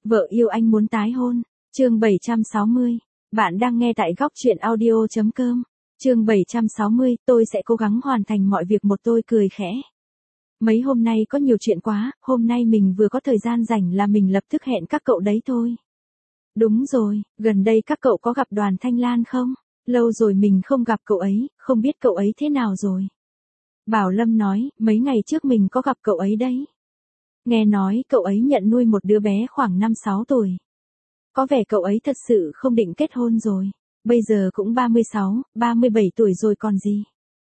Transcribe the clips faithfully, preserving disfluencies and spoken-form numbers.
Vợ yêu anh muốn tái hôn. Chương bảy trăm sáu mươi. Bạn đang nghe tại góc truyện audio chấm com. Chương bảy trăm sáu mươi, tôi sẽ cố gắng hoàn thành mọi việc một tôi cười khẽ. Mấy hôm nay có nhiều chuyện quá, hôm nay mình vừa có thời gian rảnh là mình lập tức hẹn các cậu đấy thôi. Đúng rồi, gần đây các cậu có gặp Đoàn Thanh Lan không? Lâu rồi mình không gặp cậu ấy, không biết cậu ấy thế nào rồi. Bảo Lâm nói, mấy ngày trước mình có gặp cậu ấy đấy. Nghe nói cậu ấy nhận nuôi một đứa bé khoảng năm sáu tuổi. Có vẻ cậu ấy thật sự không định kết hôn rồi. Bây giờ cũng ba mươi sáu, ba mươi bảy tuổi rồi còn gì.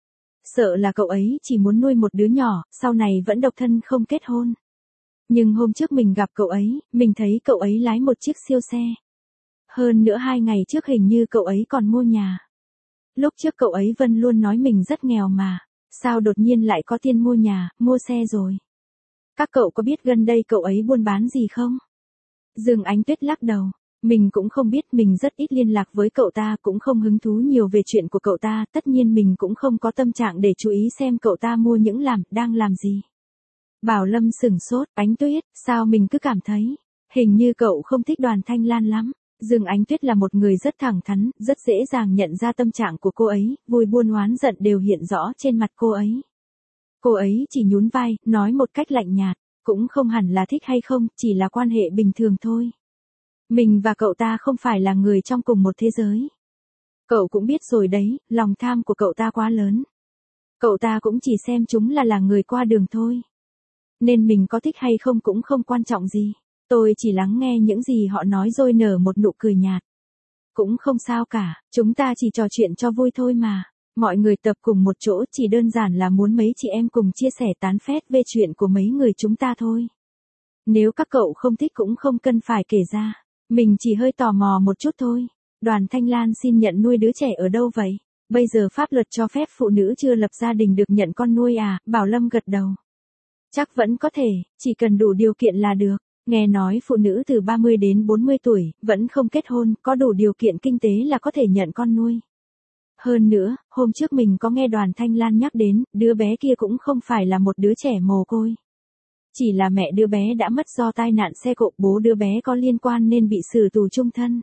Sợ là cậu ấy chỉ muốn nuôi một đứa nhỏ, sau này vẫn độc thân không kết hôn. Nhưng hôm trước mình gặp cậu ấy, mình thấy cậu ấy lái một chiếc siêu xe. Hơn nữa hai ngày trước hình như cậu ấy còn mua nhà. Lúc trước cậu ấy Vân luôn nói mình rất nghèo mà. Sao đột nhiên lại có tiền mua nhà, mua xe rồi. Các cậu có biết gần đây cậu ấy buôn bán gì không? Dương Ánh Tuyết lắc đầu. Mình cũng không biết, mình rất ít liên lạc với cậu ta, cũng không hứng thú nhiều về chuyện của cậu ta, tất nhiên mình cũng không có tâm trạng để chú ý xem cậu ta mua những làm, đang làm gì. Bảo Lâm sửng sốt, Ánh Tuyết, sao mình cứ cảm thấy, hình như cậu không thích Đoàn Thanh Lan lắm. Dương Ánh Tuyết là một người rất thẳng thắn, rất dễ dàng nhận ra tâm trạng của cô ấy, vui buồn oán giận đều hiện rõ trên mặt cô ấy. Cô ấy chỉ nhún vai, nói một cách lạnh nhạt, cũng không hẳn là thích hay không, chỉ là quan hệ bình thường thôi. Mình và cậu ta không phải là người trong cùng một thế giới. Cậu cũng biết rồi đấy, lòng tham của cậu ta quá lớn. Cậu ta cũng chỉ xem chúng là là người qua đường thôi. Nên mình có thích hay không cũng không quan trọng gì. Tôi chỉ lắng nghe những gì họ nói rồi nở một nụ cười nhạt. Cũng không sao cả, chúng ta chỉ trò chuyện cho vui thôi mà. Mọi người tập cùng một chỗ chỉ đơn giản là muốn mấy chị em cùng chia sẻ tán phét về chuyện của mấy người chúng ta thôi. Nếu các cậu không thích cũng không cần phải kể ra. Mình chỉ hơi tò mò một chút thôi. Đoàn Thanh Lan xin nhận nuôi đứa trẻ ở đâu vậy? Bây giờ pháp luật cho phép phụ nữ chưa lập gia đình được nhận con nuôi à? Bảo Lâm gật đầu. Chắc vẫn có thể, chỉ cần đủ điều kiện là được. Nghe nói phụ nữ từ ba mươi đến bốn mươi tuổi, vẫn không kết hôn, có đủ điều kiện kinh tế là có thể nhận con nuôi. Hơn nữa, hôm trước mình có nghe Đoàn Thanh Lan nhắc đến, đứa bé kia cũng không phải là một đứa trẻ mồ côi. Chỉ là mẹ đứa bé đã mất do tai nạn xe cộ, bố đứa bé có liên quan nên bị xử tù chung thân.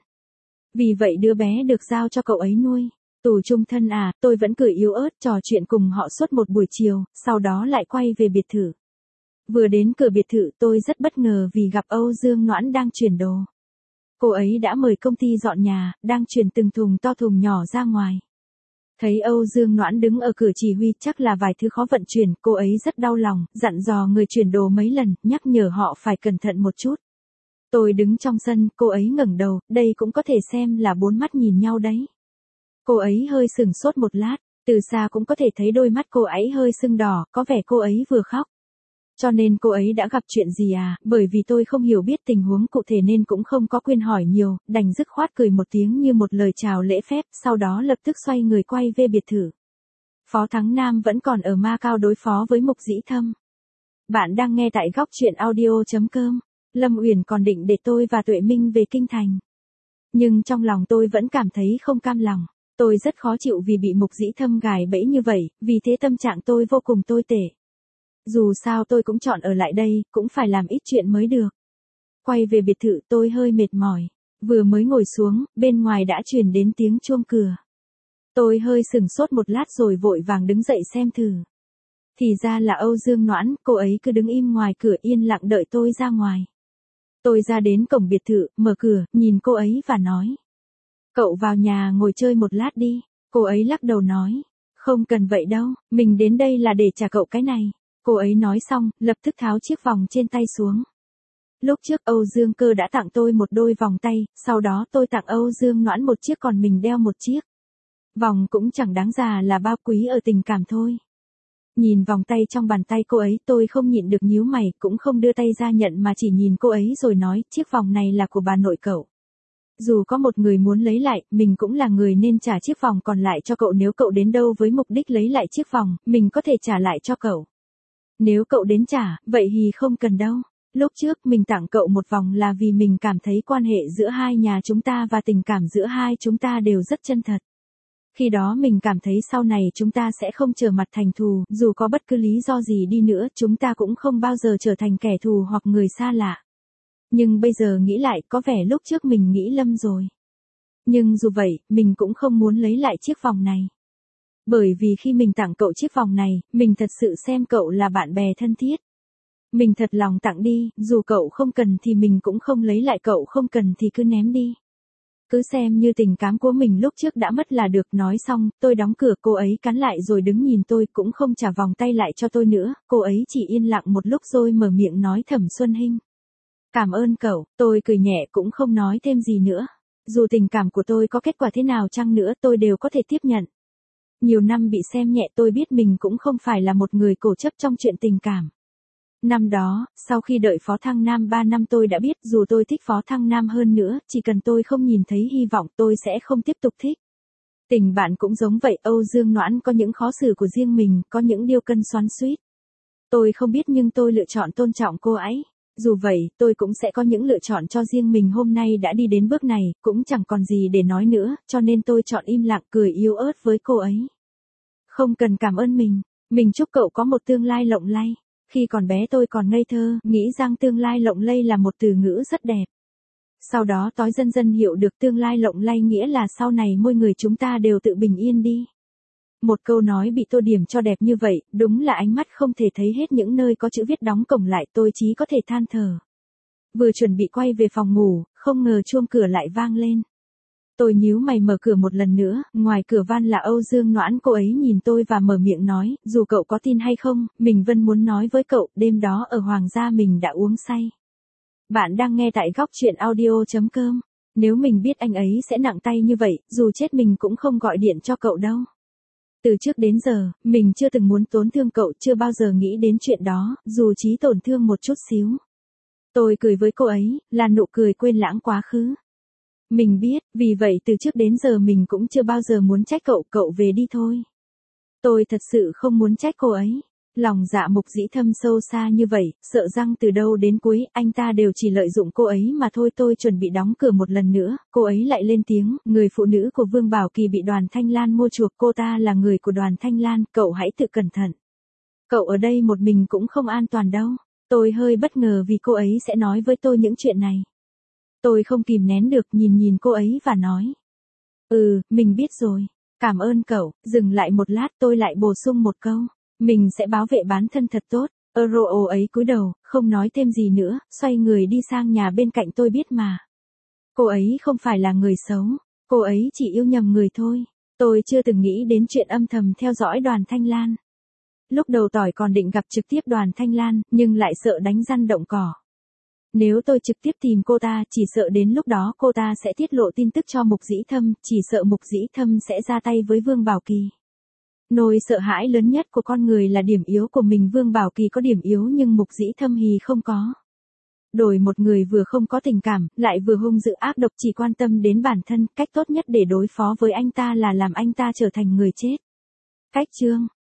Vì vậy đứa bé được giao cho cậu ấy nuôi. Tù chung thân à, tôi vẫn cười yếu ớt trò chuyện cùng họ suốt một buổi chiều, sau đó lại quay về biệt thự. Vừa đến cửa biệt thự tôi rất bất ngờ vì gặp Âu Dương Noãn đang chuyển đồ. Cô ấy đã mời công ty dọn nhà, đang chuyển từng thùng to thùng nhỏ ra ngoài. Thấy Âu Dương Noãn đứng ở cửa chỉ huy, chắc là vài thứ khó vận chuyển, cô ấy rất đau lòng, dặn dò người chuyển đồ mấy lần, nhắc nhở họ phải cẩn thận một chút. Tôi đứng trong sân, cô ấy ngẩng đầu, đây cũng có thể xem là bốn mắt nhìn nhau đấy. Cô ấy hơi sửng sốt một lát, từ xa cũng có thể thấy đôi mắt cô ấy hơi sưng đỏ, có vẻ cô ấy vừa khóc. Cho nên cô ấy đã gặp chuyện gì à, bởi vì tôi không hiểu biết tình huống cụ thể nên cũng không có quyền hỏi nhiều, đành dứt khoát cười một tiếng như một lời chào lễ phép, sau đó lập tức xoay người quay về biệt thự. Phó Thắng Nam vẫn còn ở Macau đối phó với Mục Dĩ Thâm. Bạn đang nghe tại góc truyện audio chấm com. Lâm Uyển còn định để tôi và Tuệ Minh về Kinh Thành. Nhưng trong lòng tôi vẫn cảm thấy không cam lòng. Tôi rất khó chịu vì bị Mục Dĩ Thâm gài bẫy như vậy, vì thế tâm trạng tôi vô cùng tồi tệ. Dù sao tôi cũng chọn ở lại đây, cũng phải làm ít chuyện mới được. Quay về biệt thự tôi hơi mệt mỏi. Vừa mới ngồi xuống, bên ngoài đã truyền đến tiếng chuông cửa. Tôi hơi sửng sốt một lát rồi vội vàng đứng dậy xem thử. Thì ra là Âu Dương Noãn, cô ấy cứ đứng im ngoài cửa yên lặng đợi tôi ra ngoài. Tôi ra đến cổng biệt thự, mở cửa, nhìn cô ấy và nói. Cậu vào nhà ngồi chơi một lát đi. Cô ấy lắc đầu nói. Không cần vậy đâu, mình đến đây là để trả cậu cái này. Cô ấy nói xong, lập tức tháo chiếc vòng trên tay xuống. Lúc trước Âu Dương Cơ đã tặng tôi một đôi vòng tay, sau đó tôi tặng Âu Dương Noãn một chiếc còn mình đeo một chiếc. Vòng cũng chẳng đáng già là bao quý ở tình cảm thôi. Nhìn vòng tay trong bàn tay cô ấy tôi không nhịn được nhíu mày, cũng không đưa tay ra nhận mà chỉ nhìn cô ấy rồi nói, chiếc vòng này là của bà nội cậu. Dù có một người muốn lấy lại, mình cũng là người nên trả chiếc vòng còn lại cho cậu, nếu cậu đến đâu với mục đích lấy lại chiếc vòng, mình có thể trả lại cho cậu. Nếu cậu đến trả, vậy thì không cần đâu. Lúc trước mình tặng cậu một vòng là vì mình cảm thấy quan hệ giữa hai nhà chúng ta và tình cảm giữa hai chúng ta đều rất chân thật. Khi đó mình cảm thấy sau này chúng ta sẽ không trở mặt thành thù, dù có bất cứ lý do gì đi nữa, chúng ta cũng không bao giờ trở thành kẻ thù hoặc người xa lạ. Nhưng bây giờ nghĩ lại có vẻ lúc trước mình nghĩ lầm rồi. Nhưng dù vậy, mình cũng không muốn lấy lại chiếc vòng này. Bởi vì khi mình tặng cậu chiếc vòng này, mình thật sự xem cậu là bạn bè thân thiết. Mình thật lòng tặng đi, dù cậu không cần thì mình cũng không lấy lại, cậu không cần thì cứ ném đi. Cứ xem như tình cảm của mình lúc trước đã mất là được. Nói xong, tôi đóng cửa, cô ấy cắn lại rồi đứng nhìn tôi, cũng không trả vòng tay lại cho tôi nữa, cô ấy chỉ yên lặng một lúc rồi mở miệng nói: Thẩm Xuân Hinh, cảm ơn cậu. Tôi cười nhẹ cũng không nói thêm gì nữa. Dù tình cảm của tôi có kết quả thế nào chăng nữa tôi đều có thể tiếp nhận. Nhiều năm bị xem nhẹ tôi biết mình cũng không phải là một người cố chấp trong chuyện tình cảm. Năm đó, sau khi đợi Phó Thăng Nam ba năm tôi đã biết dù tôi thích Phó Thăng Nam hơn nữa, chỉ cần tôi không nhìn thấy hy vọng tôi sẽ không tiếp tục thích. Tình bạn cũng giống vậy, Âu Dương Noãn có những khó xử của riêng mình, có những điều cân xoắn xuýt. Tôi không biết nhưng tôi lựa chọn tôn trọng cô ấy. Dù vậy, tôi cũng sẽ có những lựa chọn cho riêng mình. Hôm nay đã đi đến bước này, cũng chẳng còn gì để nói nữa, cho nên tôi chọn im lặng cười yếu ớt với cô ấy. Không cần cảm ơn mình, mình chúc cậu có một tương lai lộng lẫy. Khi còn bé tôi còn ngây thơ, nghĩ rằng tương lai lộng lẫy là một từ ngữ rất đẹp. Sau đó tôi dần dần hiểu được tương lai lộng lẫy nghĩa là sau này mỗi người chúng ta đều tự bình yên đi. Một câu nói bị tô điểm cho đẹp như vậy, đúng là ánh mắt không thể thấy hết những nơi có chữ viết đóng cổng lại, tôi chỉ có thể than thở. Vừa chuẩn bị quay về phòng ngủ, không ngờ chuông cửa lại vang lên. Tôi nhíu mày mở cửa một lần nữa, ngoài cửa van là Âu Dương Noãn, cô ấy nhìn tôi và mở miệng nói: dù cậu có tin hay không, mình vẫn muốn nói với cậu, đêm đó ở Hoàng gia mình đã uống say. Bạn đang nghe tại góc truyện audio chấm com. Nếu mình biết anh ấy sẽ nặng tay như vậy, dù chết mình cũng không gọi điện cho cậu đâu. Từ trước đến giờ, mình chưa từng muốn tổn thương cậu, chưa bao giờ nghĩ đến chuyện đó, dù chỉ tổn thương một chút xíu. Tôi cười với cô ấy, là nụ cười quên lãng quá khứ. Mình biết, vì vậy từ trước đến giờ mình cũng chưa bao giờ muốn trách cậu, cậu về đi thôi. Tôi thật sự không muốn trách cô ấy. Lòng dạ Mục Dĩ Thâm sâu xa như vậy, sợ rằng từ đầu đến cuối, anh ta đều chỉ lợi dụng cô ấy mà thôi. Tôi chuẩn bị đóng cửa một lần nữa, cô ấy lại lên tiếng: người phụ nữ của Vương Bảo Kỳ bị Đoàn Thanh Lan mua chuộc, cô ta là người của Đoàn Thanh Lan, cậu hãy tự cẩn thận. Cậu ở đây một mình cũng không an toàn đâu. Tôi hơi bất ngờ vì cô ấy sẽ nói với tôi những chuyện này. Tôi không kìm nén được, nhìn nhìn cô ấy và nói: Ừ, mình biết rồi. Cảm ơn cậu. Dừng lại một lát tôi lại bổ sung một câu: mình sẽ bảo vệ bản thân thật tốt. Euro ấy cúi đầu, không nói thêm gì nữa, xoay người đi sang nhà bên cạnh. Tôi biết mà. Cô ấy không phải là người xấu. Cô ấy chỉ yêu nhầm người thôi. Tôi chưa từng nghĩ đến chuyện âm thầm theo dõi Đoàn Thanh Lan. Lúc đầu tỏi còn định gặp trực tiếp Đoàn Thanh Lan, nhưng lại sợ đánh răn động cỏ. Nếu tôi trực tiếp tìm cô ta, chỉ sợ đến lúc đó cô ta sẽ tiết lộ tin tức cho Mục Dĩ Thâm, chỉ sợ Mục Dĩ Thâm sẽ ra tay với Vương Bảo Kỳ. Nỗi sợ hãi lớn nhất của con người là điểm yếu của mình. Vương Bảo Kỳ có điểm yếu nhưng Mục Dĩ Thâm thì không có. Đổi một người vừa không có tình cảm, lại vừa hung dữ ác độc, chỉ quan tâm đến bản thân, cách tốt nhất để đối phó với anh ta là làm anh ta trở thành người chết. Cách chương